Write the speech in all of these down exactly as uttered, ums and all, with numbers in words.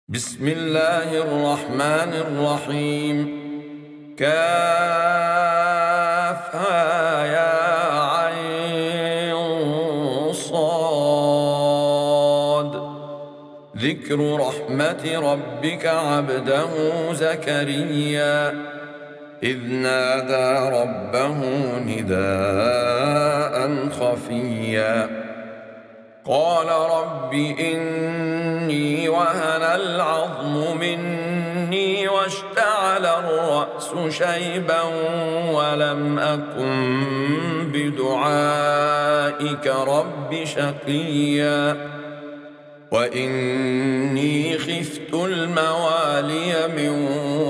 بسم الله الرحمن الرحيم. كافها يا عين صاد. ذكر رحمة ربك عبده زكريا إذ نادى ربه نداء خفيا قال رب إني وهن العظم مني واشتعل الرأس شيبا ولم أكن بدعائك رب شقيا وإني خفت الموالي من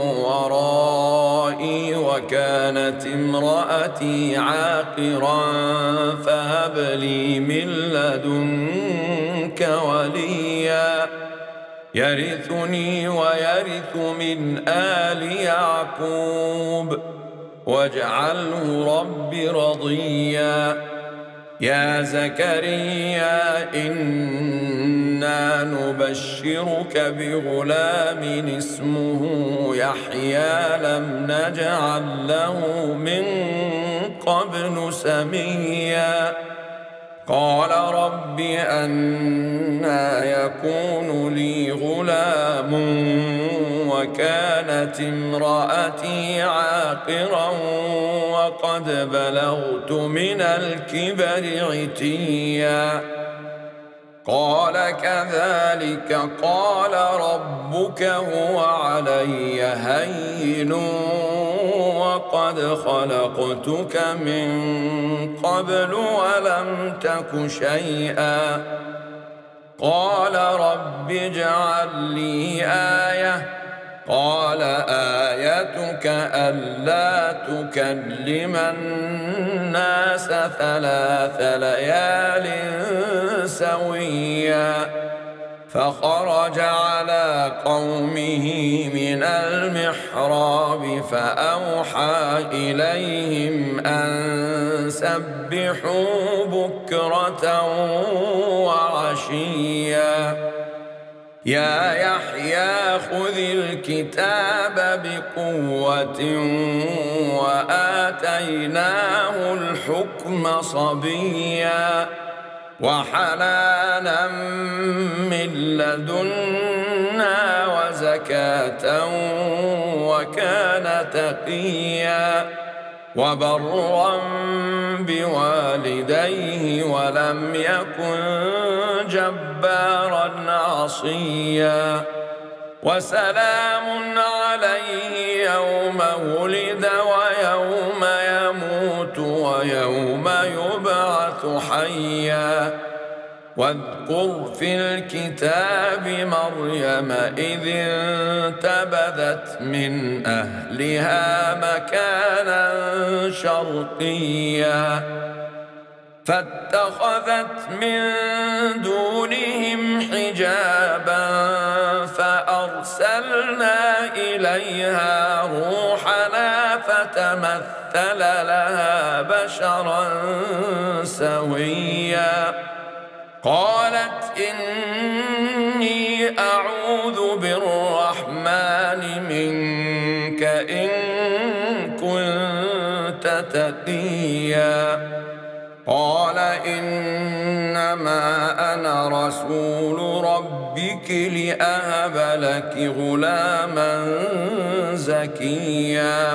ورائي وكانت امرأتي عاقرا فهب لي من لدنك وليا يرثني ويرث من آل يعقوب واجعله رب رضيا. يا زكريا إنا نبشرك بغلام اسمه يحيى لم نجعل له من قبل سميا قال رب أنى يكون لي غلام وكانت امرأتي عاقرا وقد بلغت من الكبر عتيا قال كذلك قال ربك هو علي هين وقد خلقتك من قبل ولم تك شيئا قال رب اجعل لي آية قال آيتك ألا تكلم الناس ثلاث ليال سويا فخرج على قومه من المحراب فأوحى إليهم أن سبحوا بكرة وعشيا يا يحيى خذ الكتاب بقوة وآتيناه الحكم صبيا وحنانا من لدنا وزكاة وكان تقيا وبرا بوالديه ولم يكن جبارا عصيا وسلام عليه يوم ولد ويوم يموت ويوم يبعث حيا واذكر في الكتاب مريم إذ انتبذت من أهلها مكانا شرقيا فاتخذت من دونهم حجابا فأرسلنا إليها روحنا فتمثل لها بشرا سويا قالت إني أعوذ بالرحمن منك إن كنت تقيا قال إنما أنا رسول ربك لأهب لك غلاما زكيا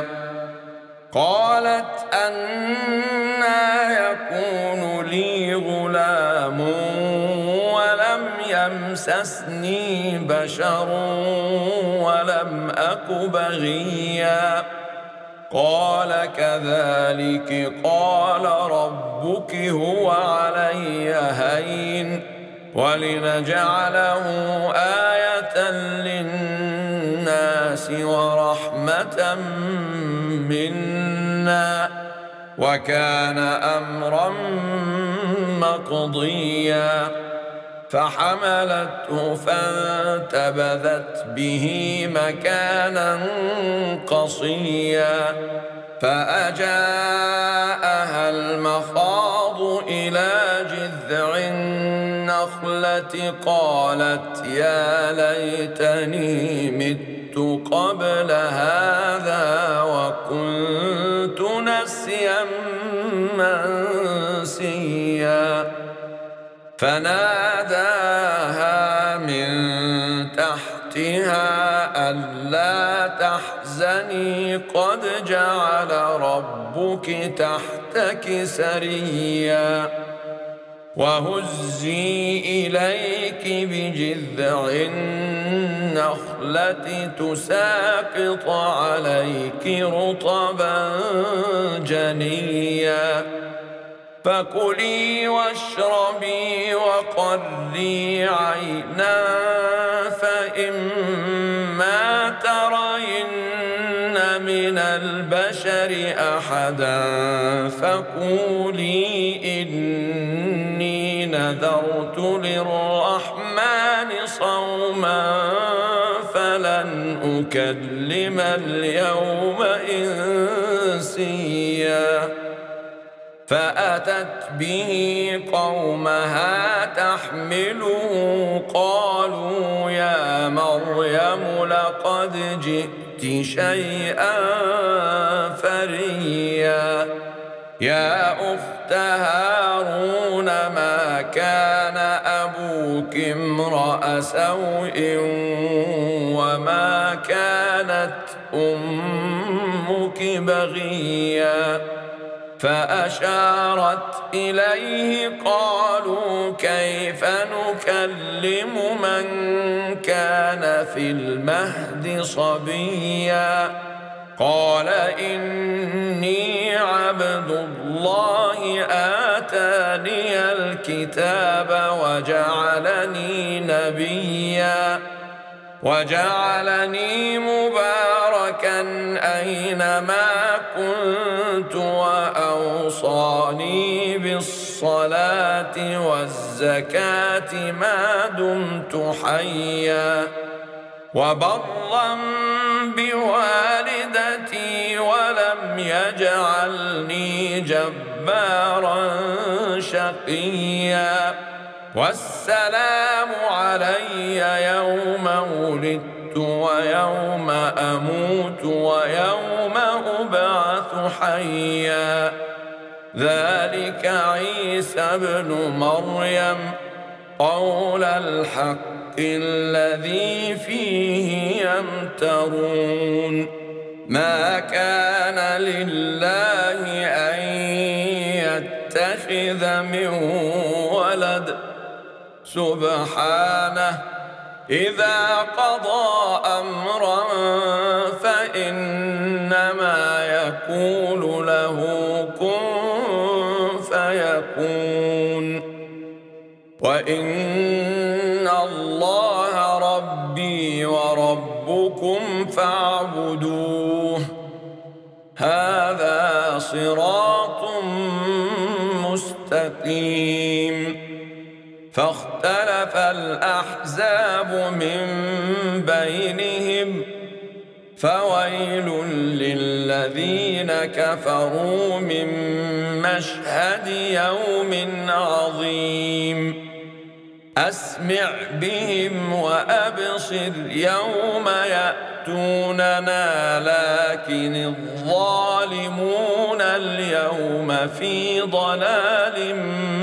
قالت أنى يكون لي غلام ولم يمسسني بشر ولم أك بغيا قال كذلك قال ربك هو علي هين ولنجعله آية للناس ورحمة منا وكان أمرا مقضيا فحملته فانتبذت به مكانا قصيا فأجاءها المخاض إلى جذع النخل النخلة قالت يا ليتني مت قبل هذا وكنت نسيا منسيا فناداها من تحتها ألا تحزني قد جعل ربك تحتك سريا وهزي إليك بجذع النخلة تساقط عليك رطبا جنيا فكلي واشربي وقري عينا فإما ترين من البشر أحدا فقولي إني نذرت للرحمن صوما فلن أكلم اليوم إنسيا فأتت به قومها تحمله قالوا يا مريم لقد جئت شيئا فريا يا أخت هارون ما كان أبوك امرأ سوء وما كانت أمك بغيا فأشارت إليه قالوا كيف نكلم من كان في المهد صبيا قال إني عبد الله آتاني الكتاب وجعلني نبيا وجعلني مباركا أينما كنت وأوصاني بالصلاة والزكاة ما دمت حيا وبرا بوالدتي ولم يجعلني جبارا شقيا والسلام علي يوم ولدت ويوم أموت ويوم أبعث حيا ذلك عيسى ابن مريم قول الحق الذي فيه يمترون ما كان لله أن يتخذ من ولد سبحانه إذا قضى أمرا فإنما يقول له كن فيكون وإن الله ربي وربكم فاعبدوه هذا صراط مستقيم فاختلف الأحزاب من بينهم فويل للذين كفروا من مشهد يوم عظيم أسمع بهم وأبصر يوم يأتوننا لكن الظالمون اليوم في ضلال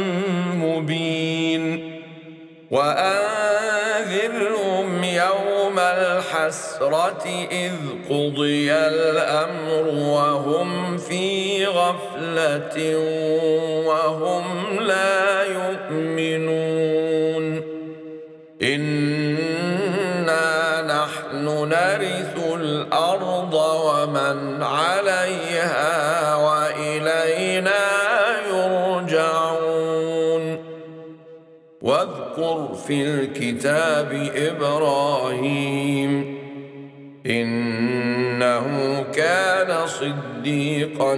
مبين وأنذرهم يوم الحسرة إذ قضي الأمر وهم في غفلة وهم لا يؤمنون إنا نحن نرث الأرض ومن عليها وإلينا يرجعون واذكر في الكتاب إبراهيم إنه كان صديقا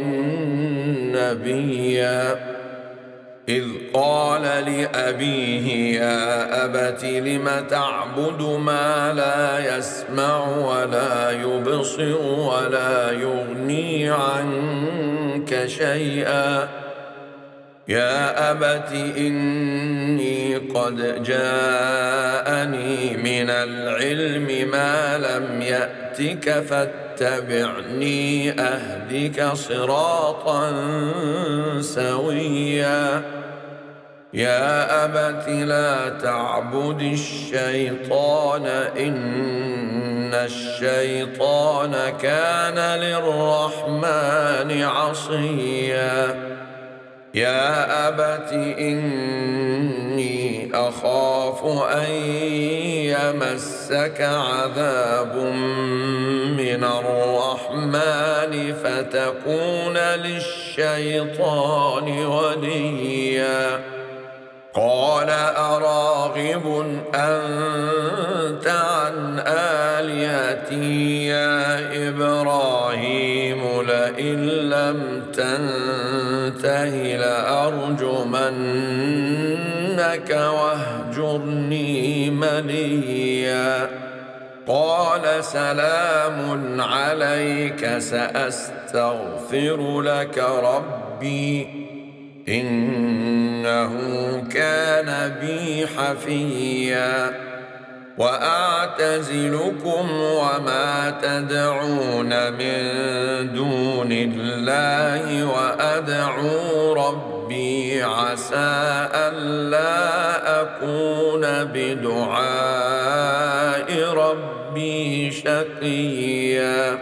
نبيا إذ قال لأبيه يا أبت لم تعبد ما لا يسمع ولا يبصر ولا يغني عنك شيئا يا أبت إني قد جاءني من العلم ما لم يأتك فاتبعني أهدك صراطا سويا يا أبت لا تعبد الشيطان إن الشيطان كان للرحمن عصيا يا أبت إني أخاف أن يمسك عذاب من الرحمن فتكون للشيطان وليا قال أراغب أنت عن آلهتي يا إبراهيم لئن لم تنته لأرجمنك واهجرني مليا قال سلام عليك سأستغفر لك ربي إنه كان بي حفيا وأعتزلكم وما تدعون من دون الله وأدعو ربي عسى ألا أكون بدعاء ربي شقيا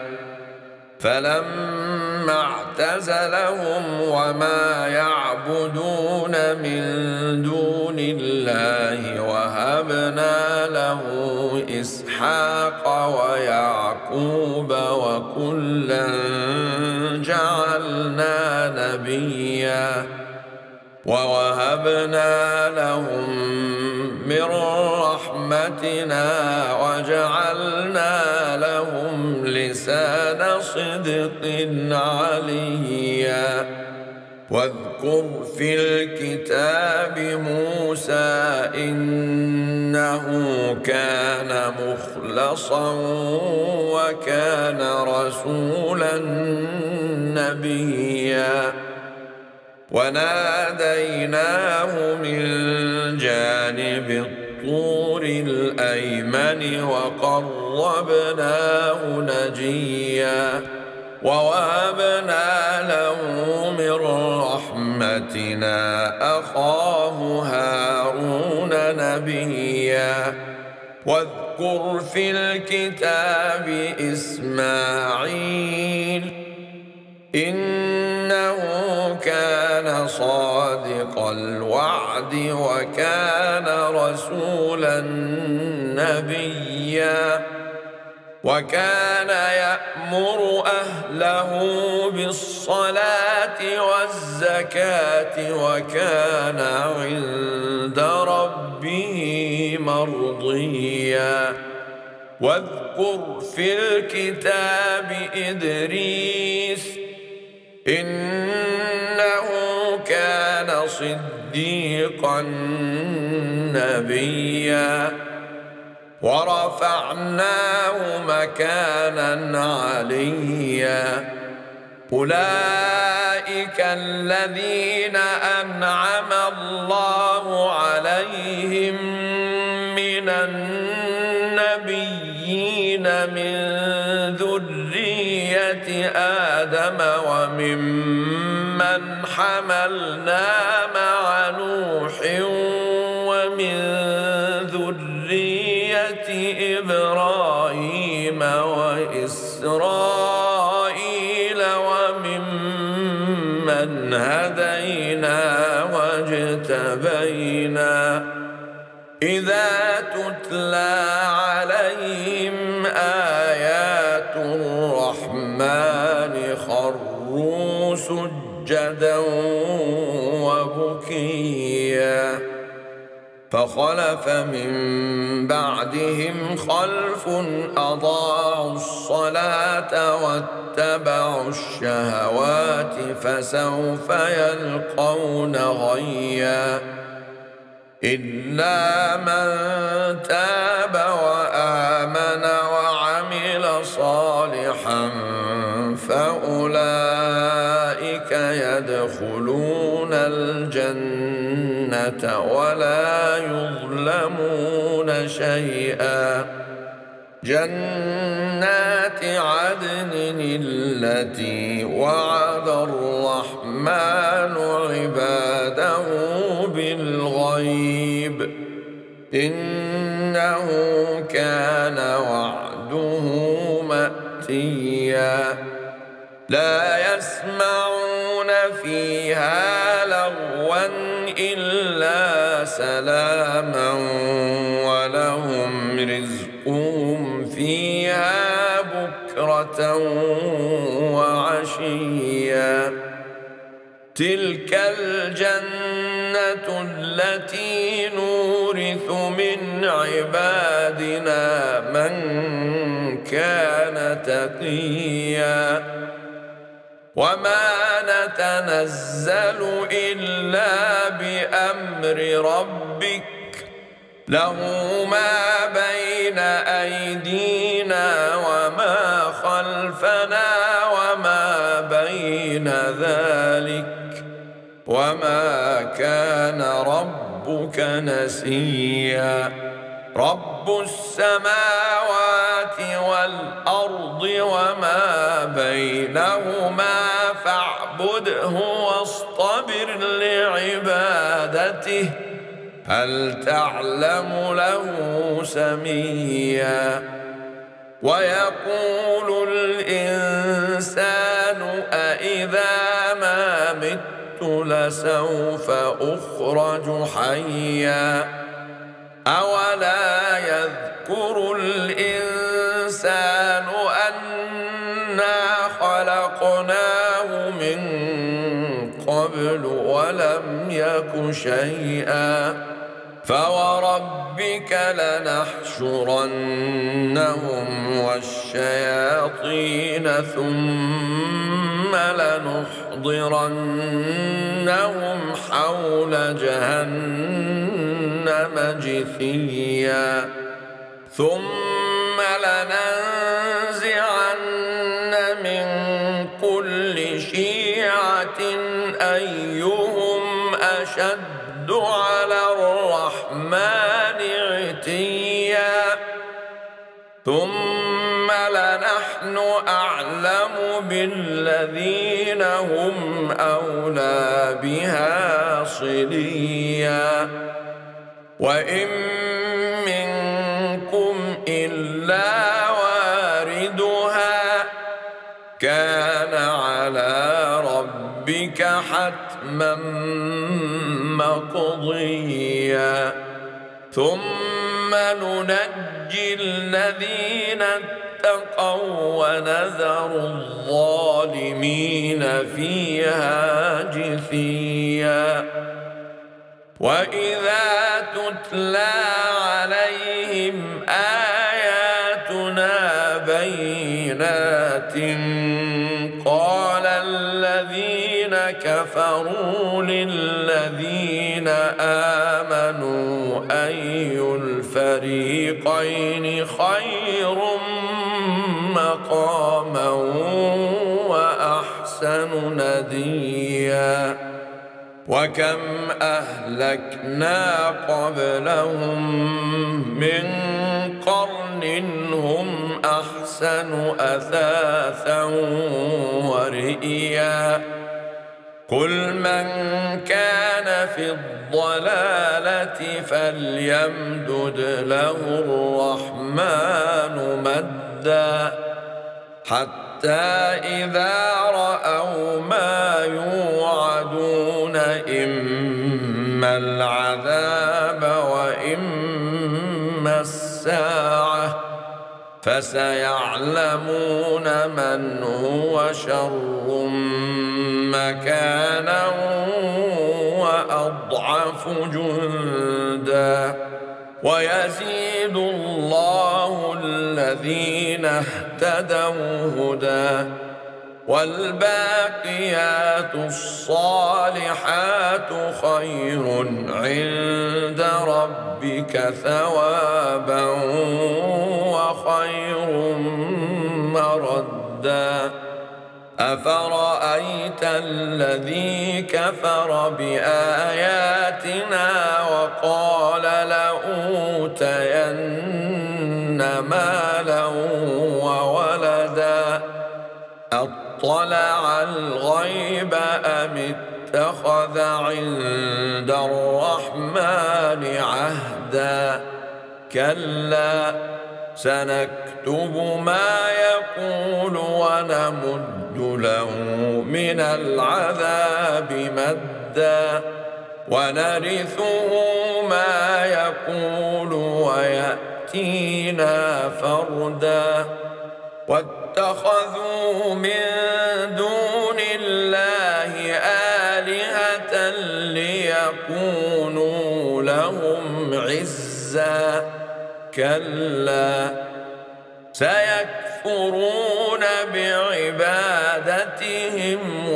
فلما اعتزلهم وما يعبدون من دون الله وهبنا له إسحاق ويعقوب وكلا جعلنا نبيا ووهبنا لهم من رحمتنا وجعلنا لهم لسان صدق عليا واذكر في الكتاب موسى إنه كان مخلصا وكان رسولا نبيا وناديناه من جانب الطور الأيمن وقربناه نجيا ووهبنا له من رحمتنا أخاه هارون نبيا واذكر في الكتاب إسماعيل إنه كان صادق الوعد وكان رسولا نبيا وكان يأمر أهله بالصلاة والزكاة وكان عند ربه مرضيا واذكر في الكتاب إدريس إنه كان صديقا نبيا ورفعناه مكانا عليا أولئك الذين أنعم الله عليهم من النبيين من ذرية آدم وممن حملنا مع نوح ومن ذرية إبراهيم وإسرائيل وممن هدينا واجتبينا إذا تتلى عليهم آيات الرحمن خروا سجدا وبكيا فخلف من بعدهم خلف أضاعوا الصلاة واتبعوا الشهوات فسوف يلقون غيا إلا من تاب وآمن وعمل صالحا فأولئك يدخلون الجنة ولا يظلمون شيئا. جنات عدن التي وعد الرحمن عباده بالغيب إنه كان وعده مأتيا. لا يسمعون فيها لغوا إلا سلاما ولهم رزقهم فيها بكرة وعشيا. تلك الجنة التي نورث من عبادنا من كان تقيا. وما نتنزل إلا بأمر ربك له ما بين أيدينا وما خلفنا وما بين ذلك وما كان ربك نسيا. رب السماوات والأرض وما بينهما فاعبده واصطبر لعبادته هل تعلم له سميا. ويقول الإنسان أإذا ما مت لسوف أخرج حيا. أولا يذكر الإنسان أنا خلقناه من قبل ولم يك شيئا. فوربك لنحشرنهم والشياطين ثم لنحضرنهم حول جهنم جثيا. ثم لننزعن من كل شيعة أيهم أشد على الرحمن عتيا. ثم لنحن أعلم بالذين هم أولى بها صليا. وإن منكم إلا واردها كان على ربك حتما مقضيا. ثم ننجي الذين اتقوا ونذر الظالمين فيها جثيا. وإذا تتلى عليهم آياتنا بينات قال الذين كفروا للذين آمنوا أي الفريقين خير مقاما وأحسن نديا. وكم أهلكنا قبلهم من قرن هم أحسن أثاثا ورئيا. قل من كان في الضلالة فليمدد له الرحمن مدا حتى إذا رأوا ما يوعدون إما العذاب وإما الساعة فسيعلمون من هو شر مكانا وأضعف جندا. ويزيد الله الذين اهتدوا هدى والباقيات الصالحات خير عند ربك ثوابا وخير مردا. أفرأيت الذي كفر بآياتنا وقال لأوتين مالا وولدا أطلع الغيب أم اتخذ عند الرحمن عهدا كلا سنكتب ما يقول ونمد له من العذاب مدا ونرثه ما يقول ويأتينا فردا واتخذوا من دون الله آلهة ليكونوا لهم عزا كلا سيكفرون بعبادتهم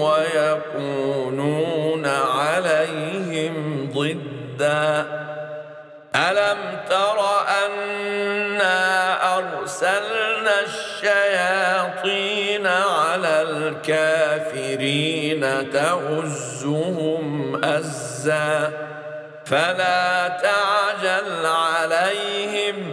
ويكونون عليهم ضدا ألم تر أنا أرسلنا الشياطين على الكافرين تؤزهم أزا فلا تعجل عليهم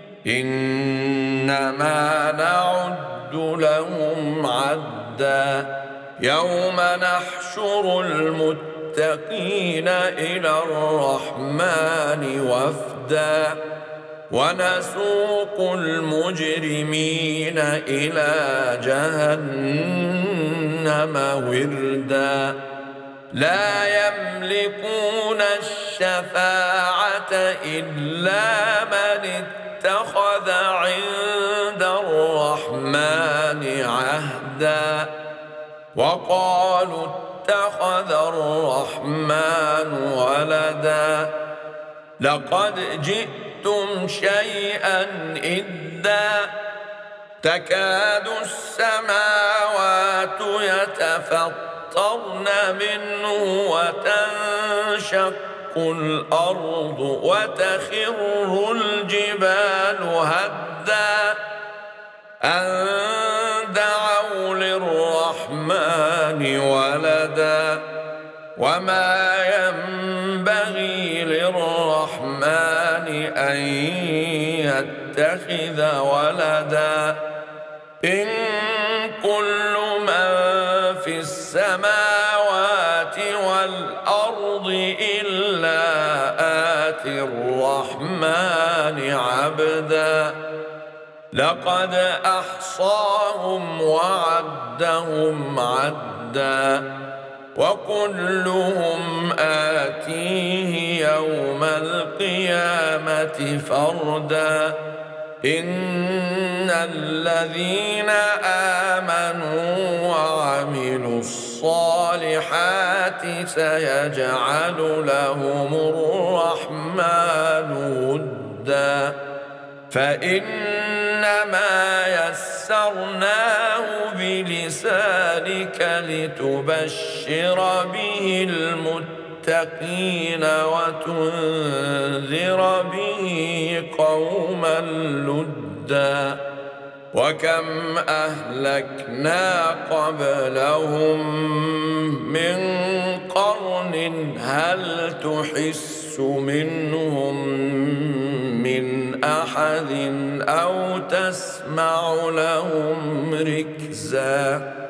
إنما نعد لهم عدا يوم نحشر المتقين إلى الرحمن وفدا ونسوق المجرمين إلى جهنم وردا لا يملكون الشفاعة إلا من اتخذ عند الرحمن عهدا وقالوا اتخذ الرحمن ولدا لقد جئتم شيئا إدا تكاد السماوات يتفطرن منه وتنشق الأرض وتخر الجبال هدا أن دعوا للرحمن ولدا وما ينبغي للرحمن أن يتخذ ولدا إن كل من في السماوات والأرض إلا آتي الرحمن عبدا لقد أحصاهم وعدهم عدا وكلهم آتيه يوم القيامة فردا إن الذين آمنوا وعملوا الصالحات سيجعل لهم الرحمن ودا فإنما يسرناه بلسانك لتبشر به المتقين وتنذر به قوما لدا وكم أهلكنا قبلهم من قرن هل تحس منهم من أحد أو تسمع لهم ركزا